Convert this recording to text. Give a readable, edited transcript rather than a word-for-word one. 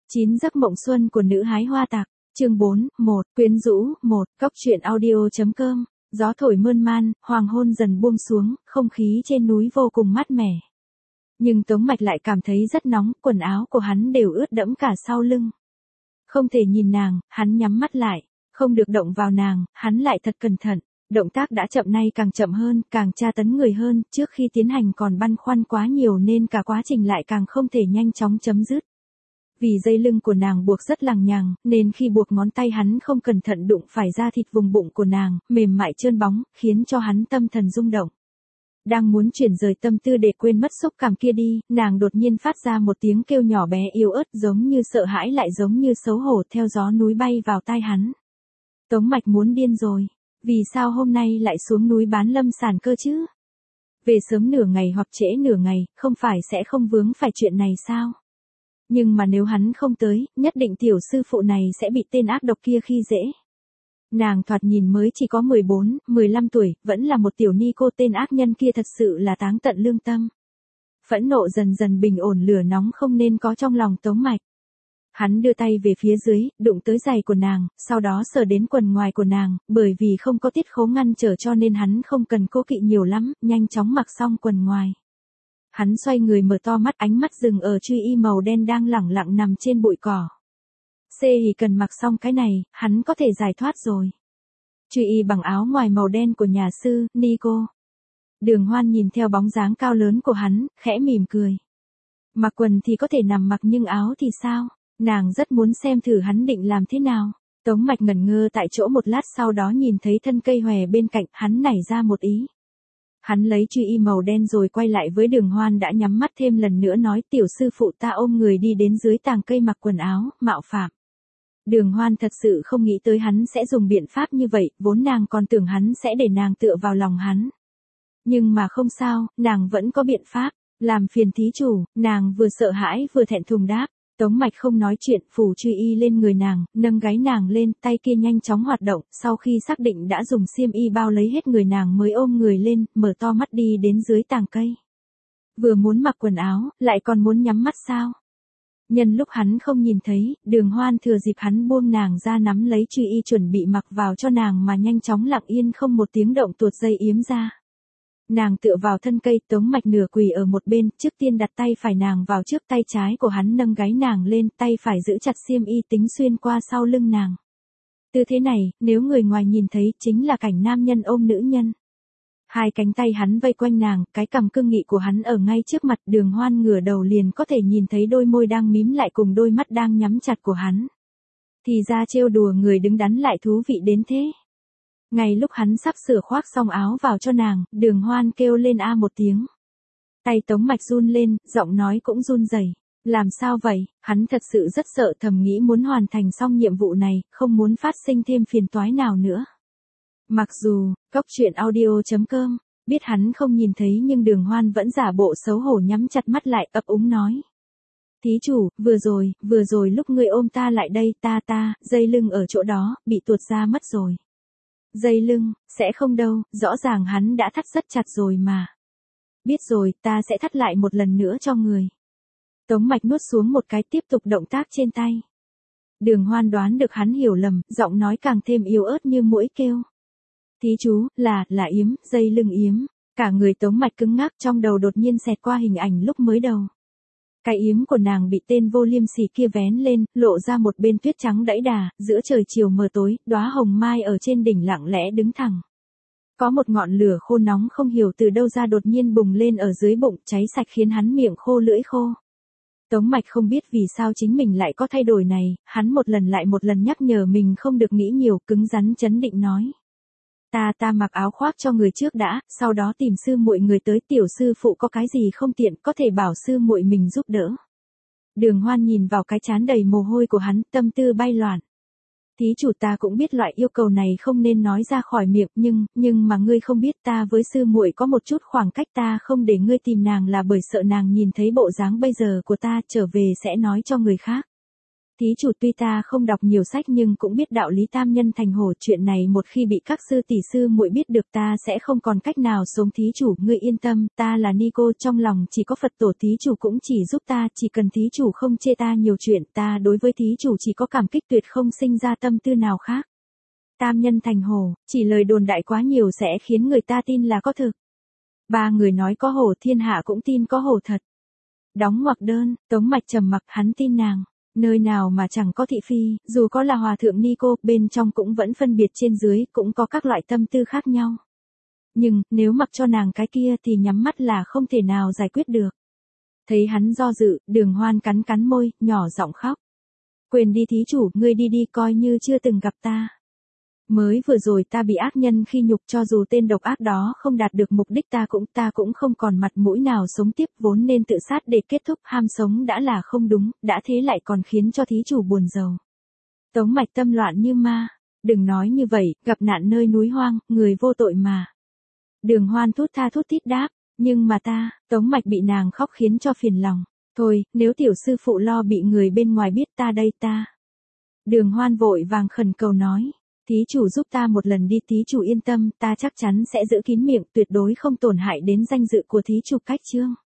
9 giấc mộng xuân của nữ hái hoa tạc, chương 4, 1, quyến rũ, 1, góc truyện audio.com, gió thổi mơn man, hoàng hôn dần buông xuống, không khí trên núi vô cùng mát mẻ. Nhưng Tống Mạch lại cảm thấy rất nóng, quần áo của hắn đều ướt đẫm cả sau lưng. Không thể nhìn nàng, hắn nhắm mắt lại, không được động vào nàng, hắn lại thật cẩn thận. Động tác đã chậm nay càng chậm hơn, càng tra tấn người hơn, trước khi tiến hành còn băn khoăn quá nhiều nên cả quá trình lại càng không thể nhanh chóng chấm dứt. Vì dây lưng của nàng buộc rất lằng nhằng, nên khi buộc ngón tay hắn không cẩn thận đụng phải da thịt vùng bụng của nàng, mềm mại trơn bóng, khiến cho hắn tâm thần rung động. Đang muốn chuyển rời tâm tư để quên mất xúc cảm kia đi, nàng đột nhiên phát ra một tiếng kêu nhỏ bé yếu ớt giống như sợ hãi lại giống như xấu hổ theo gió núi bay vào tai hắn. Tống Mạch muốn điên rồi. Vì sao hôm nay lại xuống núi bán lâm sản cơ chứ? Về sớm nửa ngày hoặc trễ nửa ngày, không phải sẽ không vướng phải chuyện này sao? Nhưng mà nếu hắn không tới, nhất định tiểu sư phụ này sẽ bị tên ác độc kia khi dễ. Nàng thoạt nhìn mới chỉ có 14, 15 tuổi, vẫn là một tiểu ni cô, tên ác nhân kia thật sự là táng tận lương tâm. Phẫn nộ dần dần bình ổn lửa nóng không nên có trong lòng Tống Mạch. Hắn đưa tay về phía dưới, đụng tới giày của nàng, sau đó sờ đến quần ngoài của nàng, bởi vì không có tiết khố ngăn trở cho nên hắn không cần cố kỵ nhiều lắm, nhanh chóng mặc xong quần ngoài. Hắn xoay người mở to mắt, ánh mắt dừng ở truy y màu đen đang lẳng lặng nằm trên bụi cỏ. Chỉ cần mặc xong cái này, hắn có thể giải thoát rồi. Truy y bằng áo ngoài màu đen của nhà sư, Nico. Đường Hoan nhìn theo bóng dáng cao lớn của hắn, khẽ mỉm cười. Mặc quần thì có thể nằm mặc nhưng áo thì sao? Nàng rất muốn xem thử hắn định làm thế nào. Tống Mạch ngẩn ngơ tại chỗ một lát, sau đó nhìn thấy thân cây hòe bên cạnh, hắn nảy ra một ý. Hắn lấy truy y màu đen rồi quay lại với Đường Hoan đã nhắm mắt thêm lần nữa nói, tiểu sư phụ ta ôm người đi đến dưới tàng cây mặc quần áo, mạo phạm. Đường Hoan thật sự không nghĩ tới hắn sẽ dùng biện pháp như vậy, vốn nàng còn tưởng hắn sẽ để nàng tựa vào lòng hắn. Nhưng mà không sao, nàng vẫn có biện pháp. Làm phiền thí chủ, nàng vừa sợ hãi vừa thẹn thùng đáp. Tống Mạch không nói chuyện, phủ truy y lên người nàng, nâng gáy nàng lên, tay kia nhanh chóng hoạt động, sau khi xác định đã dùng xiêm y bao lấy hết người nàng mới ôm người lên, mở to mắt đi đến dưới tàng cây. Vừa muốn mặc quần áo, lại còn muốn nhắm mắt sao? Nhân lúc hắn không nhìn thấy, Đường Hoan thừa dịp hắn buông nàng ra nắm lấy truy y chuẩn bị mặc vào cho nàng mà nhanh chóng lặng yên không một tiếng động tuột dây yếm ra. Nàng tựa vào thân cây, Tống Mạch nửa quỳ ở một bên, trước tiên đặt tay phải nàng vào trước tay trái của hắn, nâng gáy nàng lên, tay phải giữ chặt xiêm y tính xuyên qua sau lưng nàng. Tư thế này, nếu người ngoài nhìn thấy, chính là cảnh nam nhân ôm nữ nhân. Hai cánh tay hắn vây quanh nàng, cái cằm cương nghị của hắn ở ngay trước mặt, Đường Hoan ngửa đầu liền có thể nhìn thấy đôi môi đang mím lại cùng đôi mắt đang nhắm chặt của hắn. Thì ra trêu đùa người đứng đắn lại thú vị đến thế. Ngay lúc hắn sắp sửa khoác xong áo vào cho nàng, Đường Hoan kêu lên a một tiếng. Tay Tống Mạch run lên, giọng nói cũng run rẩy. Làm sao vậy? Hắn thật sự rất sợ, thầm nghĩ muốn hoàn thành xong nhiệm vụ này, không muốn phát sinh thêm phiền toái nào nữa. Mặc dù, góc truyện audio.com, biết hắn không nhìn thấy nhưng Đường Hoan vẫn giả bộ xấu hổ nhắm chặt mắt lại, ấp úng nói. Thí chủ, vừa rồi lúc ngươi ôm ta lại đây, dây lưng ở chỗ đó, bị tuột ra mất rồi. Dây lưng, sẽ không đâu, rõ ràng hắn đã thắt rất chặt rồi mà. Biết rồi, ta sẽ thắt lại một lần nữa cho người. Tống Mạch nuốt xuống một cái, tiếp tục động tác trên tay. Đường Hoan đoán được hắn hiểu lầm, giọng nói càng thêm yếu ớt như muỗi kêu. Thí chú, là yếm, dây lưng yếm. Cả người Tống Mạch cứng ngắc, trong đầu đột nhiên xẹt qua hình ảnh lúc mới đầu. Cái yếm của nàng bị tên vô liêm sỉ kia vén lên, lộ ra một bên tuyết trắng đẫy đà, giữa trời chiều mờ tối, đóa hồng mai ở trên đỉnh lặng lẽ đứng thẳng. Có một ngọn lửa khô nóng không hiểu từ đâu ra đột nhiên bùng lên ở dưới bụng, cháy sạch khiến hắn miệng khô lưỡi khô. Tống Mạch không biết vì sao chính mình lại có thay đổi này, hắn một lần lại một lần nhắc nhở mình không được nghĩ nhiều, cứng rắn chấn định nói. Ta mặc áo khoác cho người trước đã, sau đó tìm sư muội người tới, tiểu sư phụ có cái gì không tiện, có thể bảo sư muội mình giúp đỡ. Đường Hoan nhìn vào cái trán đầy mồ hôi của hắn, tâm tư bay loạn. Thí chủ, ta cũng biết loại yêu cầu này không nên nói ra khỏi miệng, nhưng mà ngươi không biết ta với sư muội có một chút khoảng cách, ta không để ngươi tìm nàng là bởi sợ nàng nhìn thấy bộ dáng bây giờ của ta trở về sẽ nói cho người khác. Thí chủ tuy ta không đọc nhiều sách nhưng cũng biết đạo lý tam nhân thành hổ, chuyện này một khi bị các sư tỷ sư muội biết được ta sẽ không còn cách nào sống. Thí chủ ngươi yên tâm, ta là ni cô trong lòng chỉ có Phật tổ, thí chủ cũng chỉ giúp ta, chỉ cần thí chủ không chê ta nhiều chuyện, ta đối với thí chủ chỉ có cảm kích tuyệt không sinh ra tâm tư nào khác. Tam nhân thành hổ, chỉ lời đồn đại quá nhiều sẽ khiến người ta tin là có thực. Ba người nói có hổ, thiên hạ cũng tin có hổ thật. Đóng ngoặc đơn, Tống Mạch trầm mặc, hắn tin nàng. Nơi nào mà chẳng có thị phi, dù có là hòa thượng ni cô, bên trong cũng vẫn phân biệt trên dưới, cũng có các loại tâm tư khác nhau. Nhưng, nếu mặc cho nàng cái kia thì nhắm mắt là không thể nào giải quyết được. Thấy hắn do dự, Đường Hoan cắn cắn môi, nhỏ giọng khóc. Quên đi thí chủ, ngươi đi đi, coi như chưa từng gặp ta. Mới vừa rồi ta bị ác nhân khi nhục, cho dù tên độc ác đó không đạt được mục đích ta cũng không còn mặt mũi nào sống tiếp, vốn nên tự sát để kết thúc, ham sống đã là không đúng, đã thế lại còn khiến cho thí chủ buồn rầu. Tống Mạch tâm loạn như ma, đừng nói như vậy, gặp nạn nơi núi hoang, người vô tội mà. Đường Hoan thút tha thút thít đáp, nhưng mà ta, Tống Mạch bị nàng khóc khiến cho phiền lòng. Thôi, nếu tiểu sư phụ lo bị người bên ngoài biết, ta đây ta. Đường Hoan vội vàng khẩn cầu nói. Thí chủ giúp ta một lần đi, thí chủ yên tâm, ta chắc chắn sẽ giữ kín miệng, tuyệt đối không tổn hại đến danh dự của thí chủ. Cách chương